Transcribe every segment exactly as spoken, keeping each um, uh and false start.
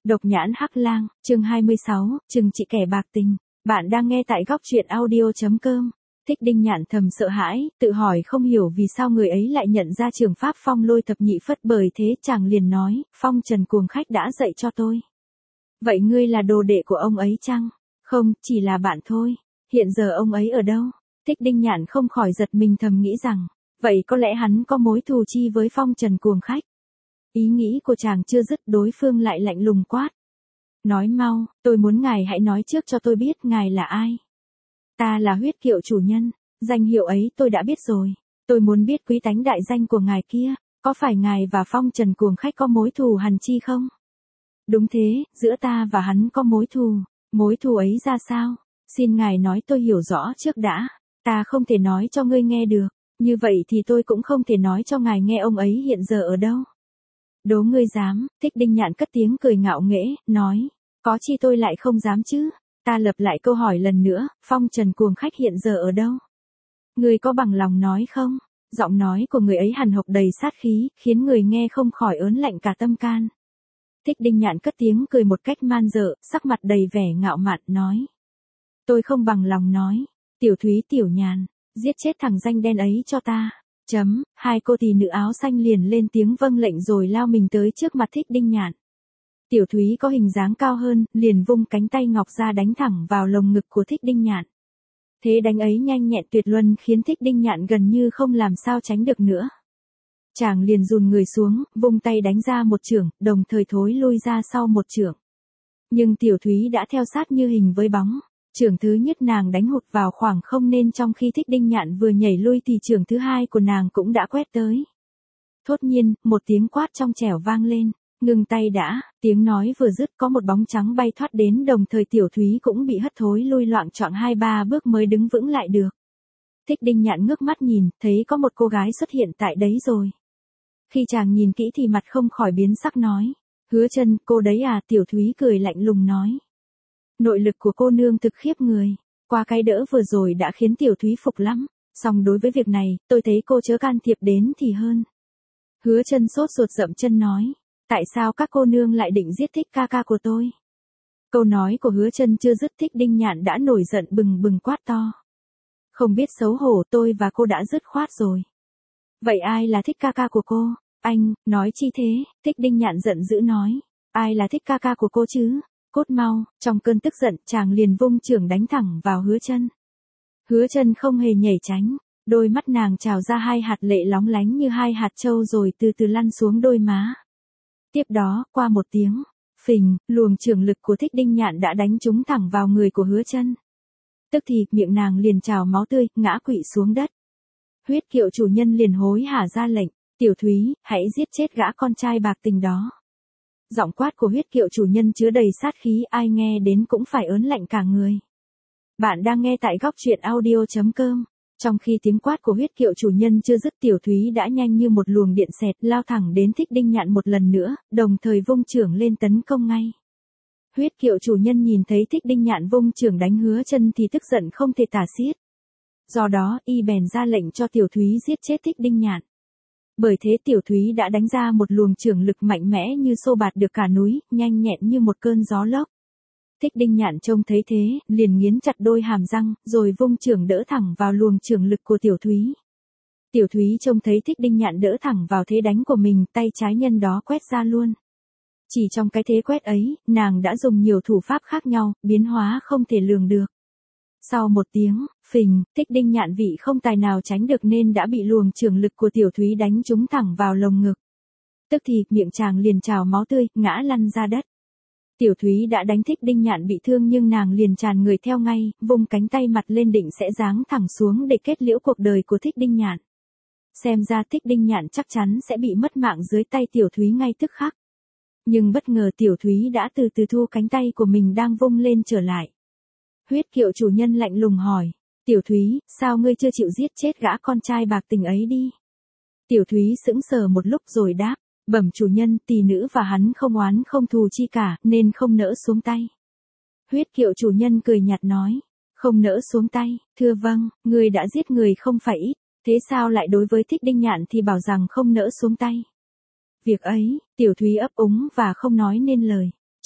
Độc nhãn hắc lang, chương hai mươi sáu, chừng trị kẻ bạc tình. Bạn đang nghe tại góc truyện audio chấm com. Thích Đinh Nhạn thầm sợ hãi, tự hỏi không hiểu vì sao người ấy lại nhận ra trường pháp phong lôi thập nhị phất, bởi thế chàng liền nói, phong trần cuồng khách đã dạy cho tôi. Vậy ngươi là đồ đệ của ông ấy chăng? Không, chỉ là bạn thôi. Hiện giờ ông ấy ở đâu? Thích Đinh Nhạn không khỏi giật mình, thầm nghĩ rằng, vậy có lẽ hắn có mối thù chi với phong trần cuồng khách. Ý nghĩ của chàng chưa dứt, đối phương lại lạnh lùng quát. Nói mau, tôi muốn ngài hãy nói trước cho tôi biết ngài là ai. Ta là Huyết Kiệu chủ nhân, danh hiệu ấy tôi đã biết rồi. Tôi muốn biết quý tánh đại danh của ngài kia, có phải ngài và phong trần cuồng khách có mối thù hằn chi không? Đúng thế, giữa ta và hắn có mối thù, mối thù ấy ra sao? Xin ngài nói tôi hiểu rõ trước đã, ta không thể nói cho ngươi nghe được, như vậy thì tôi cũng không thể nói cho ngài nghe ông ấy hiện giờ ở đâu. Đố ngươi dám? Thích Đinh Nhạn cất tiếng cười ngạo nghễ, nói, có chi tôi lại không dám chứ? Ta lặp lại câu hỏi lần nữa, phong trần cuồng khách hiện giờ ở đâu? Ngươi có bằng lòng nói không? Giọng nói của người ấy hằn học đầy sát khí, khiến người nghe không khỏi ớn lạnh cả tâm can. Thích Đinh Nhạn cất tiếng cười một cách man dợ, sắc mặt đầy vẻ ngạo mạn, nói. Tôi không bằng lòng nói, Tiểu Thúy Tiểu Nhàn, giết chết thằng danh đen ấy cho ta. Chấm, hai cô tỳ nữ áo xanh liền lên tiếng vâng lệnh rồi lao mình tới trước mặt Thích Đinh Nhạn. Tiểu Thúy có hình dáng cao hơn, liền vung cánh tay ngọc ra đánh thẳng vào lồng ngực của Thích Đinh Nhạn. Thế đánh ấy nhanh nhẹn tuyệt luân khiến Thích Đinh Nhạn gần như không làm sao tránh được nữa. Chàng liền dùn người xuống, vung tay đánh ra một chưởng, đồng thời thối lui ra sau một chưởng. Nhưng Tiểu Thúy đã theo sát như hình với bóng. Chưởng thứ nhất nàng đánh hụt vào khoảng không, nên trong khi Thích Đinh Nhạn vừa nhảy lui thì chưởng thứ hai của nàng cũng đã quét tới. Thốt nhiên, một tiếng quát trong trẻo vang lên, ngừng tay đã, tiếng nói vừa dứt có một bóng trắng bay thoát đến, đồng thời Tiểu Thúy cũng bị hất thối lui loạng choạng hai ba bước mới đứng vững lại được. Thích Đinh Nhạn ngước mắt nhìn, thấy có một cô gái xuất hiện tại đấy rồi. Khi chàng nhìn kỹ thì mặt không khỏi biến sắc, nói, Hứa Chân, cô đấy à? Tiểu Thúy cười lạnh lùng nói. Nội lực của cô nương thực khiếp người, qua cái đỡ vừa rồi đã khiến Tiểu Thúy phục lắm, song đối với việc này, tôi thấy cô chớ can thiệp đến thì hơn. Hứa Chân sốt ruột dậm chân nói, tại sao các cô nương lại định giết Thích ca ca của tôi? Câu nói của Hứa Chân chưa dứt, Thích Đinh Nhạn đã nổi giận bừng bừng quát to. Không biết xấu hổ, tôi và cô đã dứt khoát rồi. Vậy ai là Thích ca ca của cô? Anh, nói chi thế? Thích Đinh Nhạn giận dữ nói, ai là Thích ca ca của cô chứ? Cốt mau, trong cơn tức giận, chàng liền vung chưởng đánh thẳng vào Hứa Chân. Hứa Chân không hề nhảy tránh, đôi mắt nàng trào ra hai hạt lệ lóng lánh như hai hạt châu rồi từ từ lăn xuống đôi má. Tiếp đó, qua một tiếng phình, luồng chưởng lực của Thích Đinh Nhạn đã đánh trúng thẳng vào người của Hứa Chân. Tức thì, miệng nàng liền trào máu tươi, ngã quỵ xuống đất. Huyết Kiệu chủ nhân liền hối hả ra lệnh, Tiểu Thúy, hãy giết chết gã con trai bạc tình đó. Giọng quát của Huyết Kiệu chủ nhân chứa đầy sát khí, ai nghe đến cũng phải ớn lạnh cả người. Bạn đang nghe tại góc truyện audio chấm com. Trong khi tiếng quát của Huyết Kiệu chủ nhân chưa dứt, Tiểu Thúy đã nhanh như một luồng điện xẹt lao thẳng đến Thích Đinh Nhạn một lần nữa, đồng thời vung chưởng lên tấn công ngay. Huyết Kiệu chủ nhân nhìn thấy Thích Đinh Nhạn vung chưởng đánh Hứa Chân thì tức giận không thể tả xiết. Do đó, y bèn ra lệnh cho Tiểu Thúy giết chết Thích Đinh Nhạn. Bởi thế Tiểu Thúy đã đánh ra một luồng chưởng lực mạnh mẽ như xô bạt được cả núi, nhanh nhẹn như một cơn gió lốc. Thích Đinh Nhạn trông thấy thế, liền nghiến chặt đôi hàm răng, rồi vung chưởng đỡ thẳng vào luồng chưởng lực của Tiểu Thúy. Tiểu Thúy trông thấy Thích Đinh Nhạn đỡ thẳng vào thế đánh của mình, tay trái nhân đó quét ra luôn. Chỉ trong cái thế quét ấy, nàng đã dùng nhiều thủ pháp khác nhau, biến hóa không thể lường được. Sau một tiếng phình, Thích Đinh Nhạn vị không tài nào tránh được nên đã bị luồng chưởng lực của Tiểu Thúy đánh trúng thẳng vào lồng ngực. Tức thì, miệng chàng liền trào máu tươi, ngã lăn ra đất. Tiểu Thúy đã đánh Thích Đinh Nhạn bị thương nhưng nàng liền tràn người theo ngay, vung cánh tay mặt lên định sẽ giáng thẳng xuống để kết liễu cuộc đời của Thích Đinh Nhạn. Xem ra Thích Đinh Nhạn chắc chắn sẽ bị mất mạng dưới tay Tiểu Thúy ngay tức khắc. Nhưng bất ngờ Tiểu Thúy đã từ từ thu cánh tay của mình đang vung lên trở lại. Huyết Kiệu chủ nhân lạnh lùng hỏi, Tiểu Thúy, sao ngươi chưa chịu giết chết gã con trai bạc tình ấy đi? Tiểu Thúy sững sờ một lúc rồi đáp, bẩm chủ nhân, tỳ nữ và hắn không oán không thù chi cả, nên không nỡ xuống tay. Huyết Kiệu chủ nhân cười nhạt nói, không nỡ xuống tay, thưa vâng, ngươi đã giết người không phải ít, thế sao lại đối với Thích Đinh Nhạn thì bảo rằng không nỡ xuống tay? Việc ấy, Tiểu Thúy ấp úng và không nói nên lời.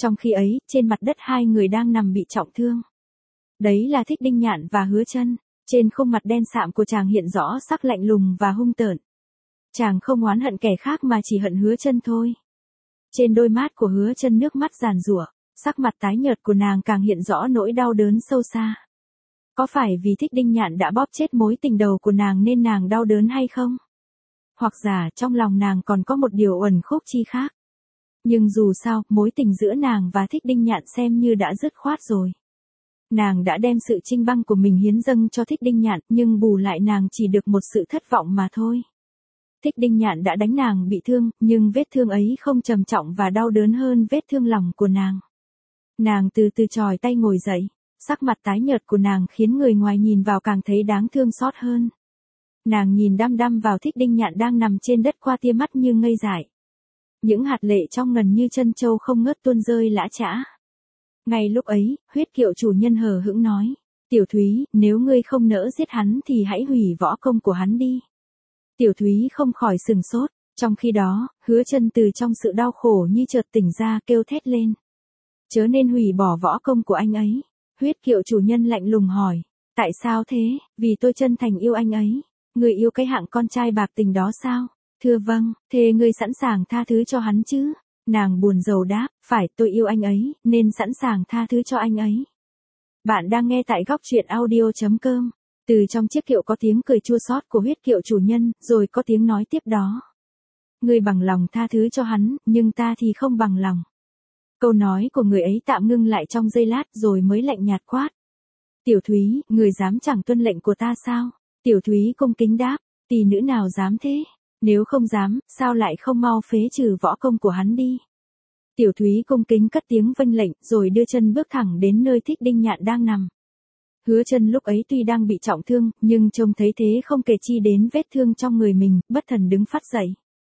Trong khi ấy, trên mặt đất hai người đang nằm bị trọng thương. Đấy là Thích Đinh Nhạn và Hứa Chân. Trên khuôn mặt đen sạm của chàng hiện rõ sắc lạnh lùng và hung tợn. Chàng không oán hận kẻ khác mà chỉ hận Hứa Chân thôi. Trên đôi mắt của Hứa Chân nước mắt giàn giụa, sắc mặt tái nhợt của nàng càng hiện rõ nỗi đau đớn sâu xa. Có phải vì Thích Đinh Nhạn đã bóp chết mối tình đầu của nàng nên nàng đau đớn hay không? Hoặc giả trong lòng nàng còn có một điều uẩn khúc chi khác. Nhưng dù sao, mối tình giữa nàng và Thích Đinh Nhạn xem như đã dứt khoát rồi. Nàng đã đem sự chinh băng của mình hiến dâng cho Thích Đinh Nhạn, nhưng bù lại nàng chỉ được một sự thất vọng mà thôi. Thích Đinh Nhạn đã đánh nàng bị thương, nhưng vết thương ấy không trầm trọng và đau đớn hơn vết thương lòng của nàng. Nàng từ từ chòi tay ngồi dậy, sắc mặt tái nhợt của nàng khiến người ngoài nhìn vào càng thấy đáng thương xót hơn. Nàng nhìn đăm đăm vào Thích Đinh Nhạn đang nằm trên đất qua tia mắt như ngây dại. Những hạt lệ trong ngần như chân châu không ngớt tuôn rơi lã chã. Ngay lúc ấy, huyết kiệu chủ nhân hờ hững nói, Tiểu Thúy, nếu ngươi không nỡ giết hắn thì hãy hủy võ công của hắn đi. Tiểu Thúy không khỏi sừng sốt, trong khi đó, Hứa Chân từ trong sự đau khổ như chợt tỉnh ra kêu thét lên. Chớ nên hủy bỏ võ công của anh ấy. Huyết kiệu chủ nhân lạnh lùng hỏi, tại sao thế? Vì tôi chân thành yêu anh ấy. Người yêu cái hạng con trai bạc tình đó sao? Thưa vâng, thế ngươi sẵn sàng tha thứ cho hắn chứ? Nàng buồn rầu đáp, phải, tôi yêu anh ấy, nên sẵn sàng tha thứ cho anh ấy. Bạn đang nghe tại góc truyện audio chấm com. Từ trong chiếc kiệu có tiếng cười chua xót của huyết kiệu chủ nhân, rồi có tiếng nói tiếp đó. Ngươi bằng lòng tha thứ cho hắn, nhưng ta thì không bằng lòng. Câu nói của người ấy tạm ngưng lại trong giây lát rồi mới lạnh nhạt quát. Tiểu Thúy, người dám chẳng tuân lệnh của ta sao? Tiểu Thúy cung kính đáp, tỷ nữ nào dám thế? Nếu không dám, sao lại không mau phế trừ võ công của hắn đi? Tiểu Thúy cung kính cất tiếng vâng lệnh, rồi đưa chân bước thẳng đến nơi Thích Đinh Nhạn đang nằm. Hứa Chân lúc ấy tuy đang bị trọng thương, nhưng trông thấy thế không kể chi đến vết thương trong người mình, bất thần đứng phát dậy.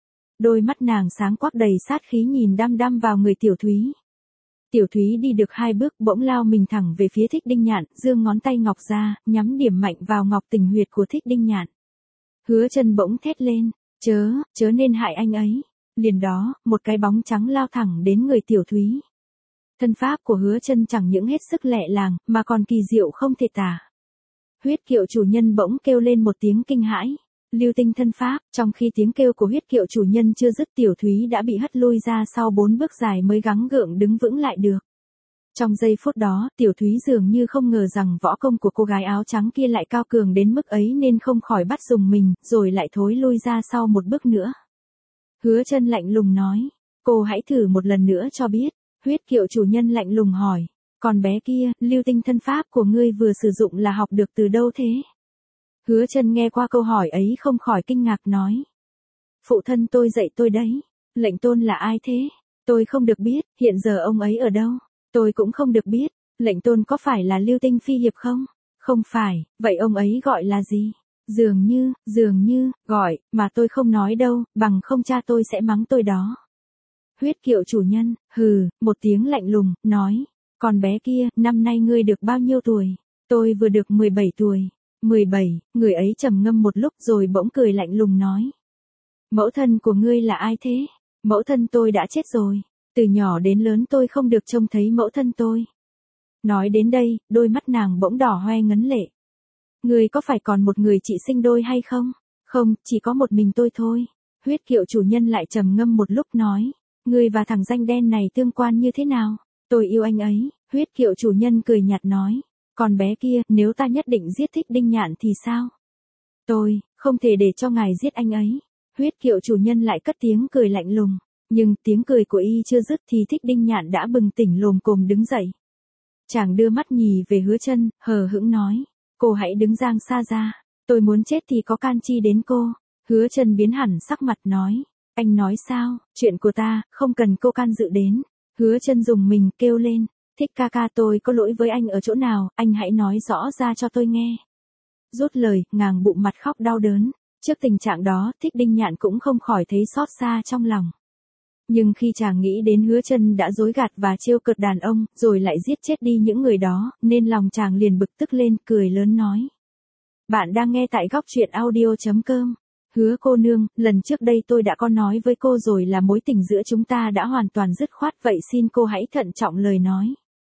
Đôi mắt nàng sáng quắc đầy sát khí nhìn đăm đăm vào người Tiểu Thúy. Tiểu Thúy đi được hai bước bỗng lao mình thẳng về phía Thích Đinh Nhạn, giương ngón tay ngọc ra, nhắm điểm mạnh vào ngọc tình huyệt của Thích Đinh Nhạn. Hứa Chân bỗng thét lên, chớ, chớ nên hại anh ấy. Liền đó, một cái bóng trắng lao thẳng đến người Tiểu Thúy. Thân pháp của Hứa Chân chẳng những hết sức lẹ làng, mà còn kỳ diệu không thể tả. Huyết kiệu chủ nhân bỗng kêu lên một tiếng kinh hãi. Lưu tinh thân pháp, trong khi tiếng kêu của huyết kiệu chủ nhân chưa dứt, Tiểu Thúy đã bị hất lui ra sau bốn bước dài mới gắng gượng đứng vững lại được. Trong giây phút đó, Tiểu Thúy dường như không ngờ rằng võ công của cô gái áo trắng kia lại cao cường đến mức ấy nên không khỏi bắt dùng mình, rồi lại thối lui ra sau một bước nữa. Hứa Chân lạnh lùng nói, cô hãy thử một lần nữa cho biết. Huyết kiệu chủ nhân lạnh lùng hỏi, còn bé kia, lưu tinh thân pháp của ngươi vừa sử dụng là học được từ đâu thế? Hứa Chân nghe qua câu hỏi ấy không khỏi kinh ngạc nói. Phụ thân tôi dạy tôi đấy. Lệnh tôn là ai thế? Tôi không được biết, hiện giờ ông ấy ở đâu? Tôi cũng không được biết. Lệnh tôn có phải là Lưu Tinh Phi Hiệp không? Không phải, vậy ông ấy gọi là gì? Dường như, dường như, gọi, mà tôi không nói đâu, bằng không cha tôi sẽ mắng tôi đó. Huyết kiệu chủ nhân, hừ, một tiếng lạnh lùng, nói. Còn bé kia, năm nay ngươi được bao nhiêu tuổi? Tôi vừa được mười bảy tuổi. mười bảy, người ấy trầm ngâm một lúc rồi bỗng cười lạnh lùng nói. Mẫu thân của ngươi là ai thế? Mẫu thân tôi đã chết rồi. Từ nhỏ đến lớn tôi không được trông thấy mẫu thân tôi. Nói đến đây, đôi mắt nàng bỗng đỏ hoe ngấn lệ. Ngươi có phải còn một người chị sinh đôi hay không? Không, chỉ có một mình tôi thôi. Huyết kiệu chủ nhân lại trầm ngâm một lúc nói. Ngươi và thằng danh đen này tương quan như thế nào? Tôi yêu anh ấy. Huyết kiệu chủ nhân cười nhạt nói. Còn bé kia, nếu ta nhất định giết Thích Đinh Nhạn thì sao? Tôi, không thể để cho ngài giết anh ấy. Huyết kiệu chủ nhân lại cất tiếng cười lạnh lùng. Nhưng tiếng cười của y chưa dứt thì Thích Đinh Nhạn đã bừng tỉnh lồm cồm đứng dậy. Chàng đưa mắt nhì về Hứa Chân, hờ hững nói. Cô hãy đứng giang xa ra. Tôi muốn chết thì có can chi đến cô. Hứa Chân biến hẳn sắc mặt nói. Anh nói sao? Chuyện của ta, không cần cô can dự đến. Hứa Chân dùng mình kêu lên. Thích ca ca, tôi có lỗi với anh ở chỗ nào, anh hãy nói rõ ra cho tôi nghe. Rút lời, ngàng bụng mặt khóc đau đớn. Trước tình trạng đó, Thích Đinh Nhạn cũng không khỏi thấy xót xa trong lòng. Nhưng khi chàng nghĩ đến Hứa Chân đã dối gạt và trêu cợt đàn ông, rồi lại giết chết đi những người đó, nên lòng chàng liền bực tức lên, cười lớn nói. Bạn đang nghe tại góc truyện audio chấm com. Hứa cô nương, lần trước đây tôi đã có nói với cô rồi là mối tình giữa chúng ta đã hoàn toàn dứt khoát, vậy xin cô hãy thận trọng lời nói.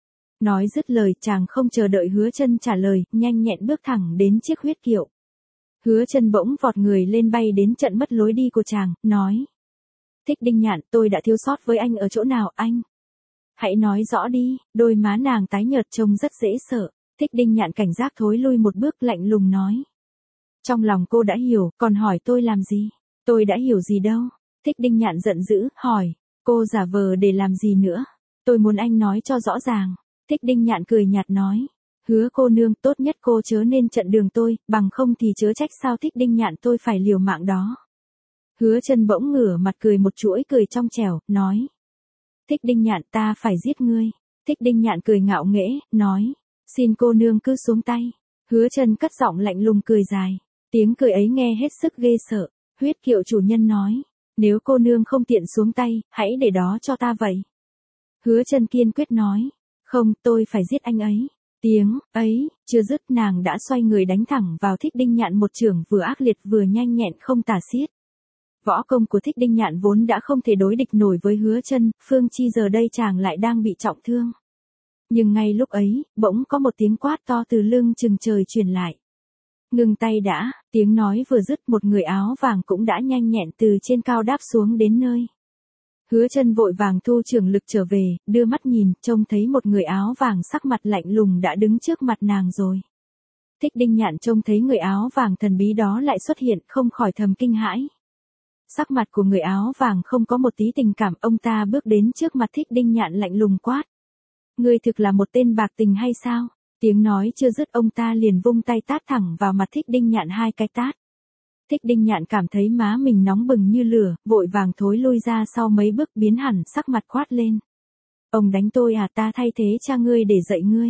Nói dứt lời, chàng không chờ đợi Hứa Chân trả lời, nhanh nhẹn bước thẳng đến chiếc huyết kiệu. Hứa Chân bỗng vọt người lên bay đến chặn mất lối đi của chàng, nói. Thích Đinh Nhạn, tôi đã thiếu sót với anh ở chỗ nào anh? Hãy nói rõ đi. Đôi má nàng tái nhợt trông rất dễ sợ. Thích Đinh Nhạn cảnh giác thối lui một bước, lạnh lùng nói. Trong lòng cô đã hiểu, còn hỏi tôi làm gì? Tôi đã hiểu gì đâu. Thích Đinh Nhạn giận dữ, hỏi. Cô giả vờ để làm gì nữa? Tôi muốn anh nói cho rõ ràng. Thích Đinh Nhạn cười nhạt nói. Hứa cô nương, tốt nhất cô chớ nên chặn đường tôi, bằng không thì chớ trách sao Thích Đinh Nhạn tôi phải liều mạng đó. Hứa Chân bỗng ngửa mặt cười một chuỗi cười trong trẻo, nói. Thích Đinh Nhạn, ta phải giết ngươi. Thích Đinh Nhạn cười ngạo nghễ, nói. Xin cô nương cứ xuống tay. Hứa Chân cất giọng lạnh lùng cười dài. Tiếng cười ấy nghe hết sức ghê sợ. Huyết kiệu chủ nhân nói. Nếu cô nương không tiện xuống tay, hãy để đó cho ta vậy. Hứa Chân kiên quyết nói. Không, tôi phải giết anh ấy. Tiếng ấy chưa dứt, nàng đã xoay người đánh thẳng vào Thích Đinh Nhạn một chưởng vừa ác liệt vừa nhanh nhẹn không tả xiết. Võ công của Thích Đinh Nhạn vốn đã không thể đối địch nổi với Hứa Chân, phương chi giờ đây chàng lại đang bị trọng thương. Nhưng ngay lúc ấy, bỗng có một tiếng quát to từ lưng chừng trời truyền lại. Ngừng tay đã, tiếng nói vừa dứt, một người áo vàng cũng đã nhanh nhẹn từ trên cao đáp xuống đến nơi. Hứa Chân vội vàng thu trường lực trở về, đưa mắt nhìn, trông thấy một người áo vàng sắc mặt lạnh lùng đã đứng trước mặt nàng rồi. Thích Đinh Nhạn trông thấy người áo vàng thần bí đó lại xuất hiện, không khỏi thầm kinh hãi. Sắc mặt của người áo vàng không có một tí tình cảm, ông ta bước đến trước mặt Thích Đinh Nhạn lạnh lùng quát. Ngươi thực là một tên bạc tình hay sao? Tiếng nói chưa dứt, ông ta liền vung tay tát thẳng vào mặt Thích Đinh Nhạn hai cái tát. Thích Đinh Nhạn cảm thấy má mình nóng bừng như lửa, vội vàng thối lui ra sau mấy bước, biến hẳn sắc mặt quát lên. Ông đánh tôi à, ta thay thế cha ngươi để dạy ngươi.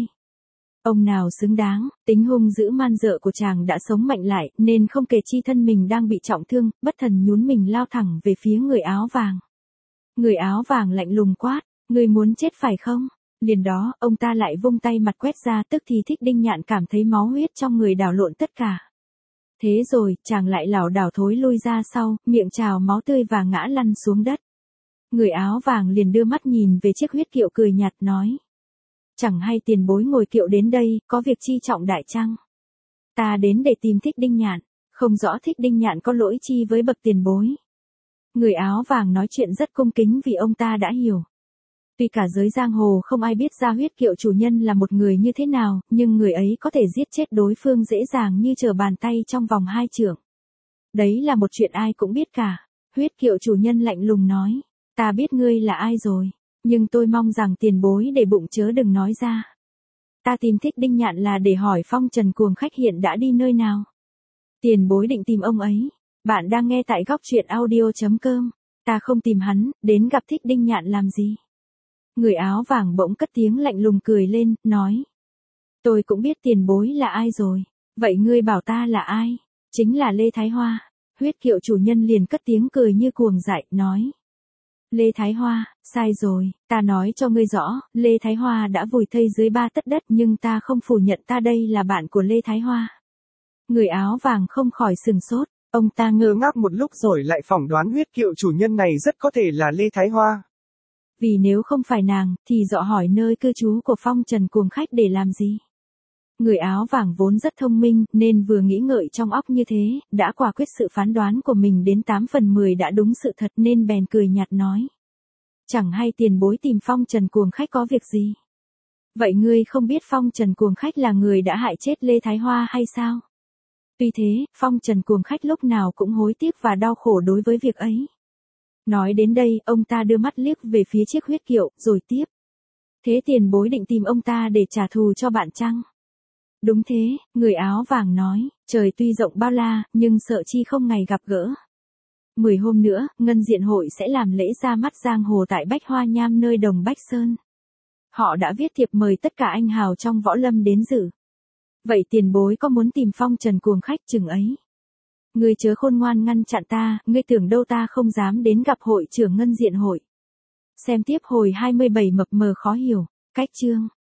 Ông nào xứng đáng, tính hung dữ man dợ của chàng đã sống mạnh lại, nên không kể chi thân mình đang bị trọng thương, bất thần nhún mình lao thẳng về phía người áo vàng. Người áo vàng lạnh lùng quát, ngươi muốn chết phải không? Liền đó, ông ta lại vung tay mặt quét ra, tức thì Thích Đinh Nhạn cảm thấy máu huyết trong người đảo lộn tất cả. Thế rồi, chàng lại lảo đảo thối lui ra sau, miệng trào máu tươi và ngã lăn xuống đất. Người áo vàng liền đưa mắt nhìn về chiếc huyết kiệu cười nhạt nói. Chẳng hay tiền bối ngồi kiệu đến đây, có việc chi trọng đại chăng? Ta đến để tìm Thích Đinh Nhạn, không rõ Thích Đinh Nhạn có lỗi chi với bậc tiền bối. Người áo vàng nói chuyện rất cung kính vì ông ta đã hiểu. Tuy cả giới giang hồ không ai biết ra huyết kiệu chủ nhân là một người như thế nào, nhưng người ấy có thể giết chết đối phương dễ dàng như trở bàn tay trong vòng hai chưởng. Đấy là một chuyện ai cũng biết cả. Huyết kiệu chủ nhân lạnh lùng nói, ta biết ngươi là ai rồi, nhưng tôi mong rằng tiền bối để bụng chớ đừng nói ra. Ta tìm Thích Đinh Nhạn là để hỏi Phong Trần Cuồng Khách hiện đã đi nơi nào. Tiền bối định tìm ông ấy. Bạn đang nghe tại góc truyện audio chấm com. Ta không tìm hắn, đến gặp Thích Đinh Nhạn làm gì? Người áo vàng bỗng cất tiếng lạnh lùng cười lên, nói. Tôi cũng biết tiền bối là ai rồi. Vậy ngươi bảo ta là ai? Chính là Lê Thái Hoa. Huyết kiệu chủ nhân liền cất tiếng cười như cuồng dại, nói. Lê Thái Hoa, sai rồi, ta nói cho ngươi rõ, Lê Thái Hoa đã vùi thây dưới ba tấc đất, nhưng ta không phủ nhận ta đây là bạn của Lê Thái Hoa. Người áo vàng không khỏi sừng sốt, ông ta ngơ ngác một lúc rồi lại phỏng đoán huyết kiệu chủ nhân này rất có thể là Lê Thái Hoa. Vì nếu không phải nàng, thì dọ hỏi nơi cư trú của Phong Trần Cuồng Khách để làm gì? Người áo vàng vốn rất thông minh, nên vừa nghĩ ngợi trong óc như thế, đã quả quyết sự phán đoán của mình đến tám phần mười đã đúng sự thật, nên bèn cười nhạt nói. Chẳng hay tiền bối tìm Phong Trần Cuồng Khách có việc gì? Vậy ngươi không biết Phong Trần Cuồng Khách là người đã hại chết Lê Thái Hoa hay sao? Tuy thế, Phong Trần Cuồng Khách lúc nào cũng hối tiếc và đau khổ đối với việc ấy. Nói đến đây, ông ta đưa mắt liếc về phía chiếc huyết kiệu, rồi tiếp. Thế tiền bối định tìm ông ta để trả thù cho bạn chăng? Đúng thế, người áo vàng nói, trời tuy rộng bao la, nhưng sợ chi không ngày gặp gỡ. Mười hôm nữa, Ngân Diện Hội sẽ làm lễ ra mắt giang hồ tại Bách Hoa Nham nơi Đồng Bách Sơn. Họ đã viết thiệp mời tất cả anh hào trong võ lâm đến dự. Vậy tiền bối có muốn tìm Phong Trần Cuồng Khách chừng ấy? Ngươi chớ khôn ngoan ngăn chặn ta, ngươi tưởng đâu ta không dám đến gặp hội trưởng Ngân Diện Hội. Xem tiếp hồi hai mươi bảy mập mờ khó hiểu, cách chương.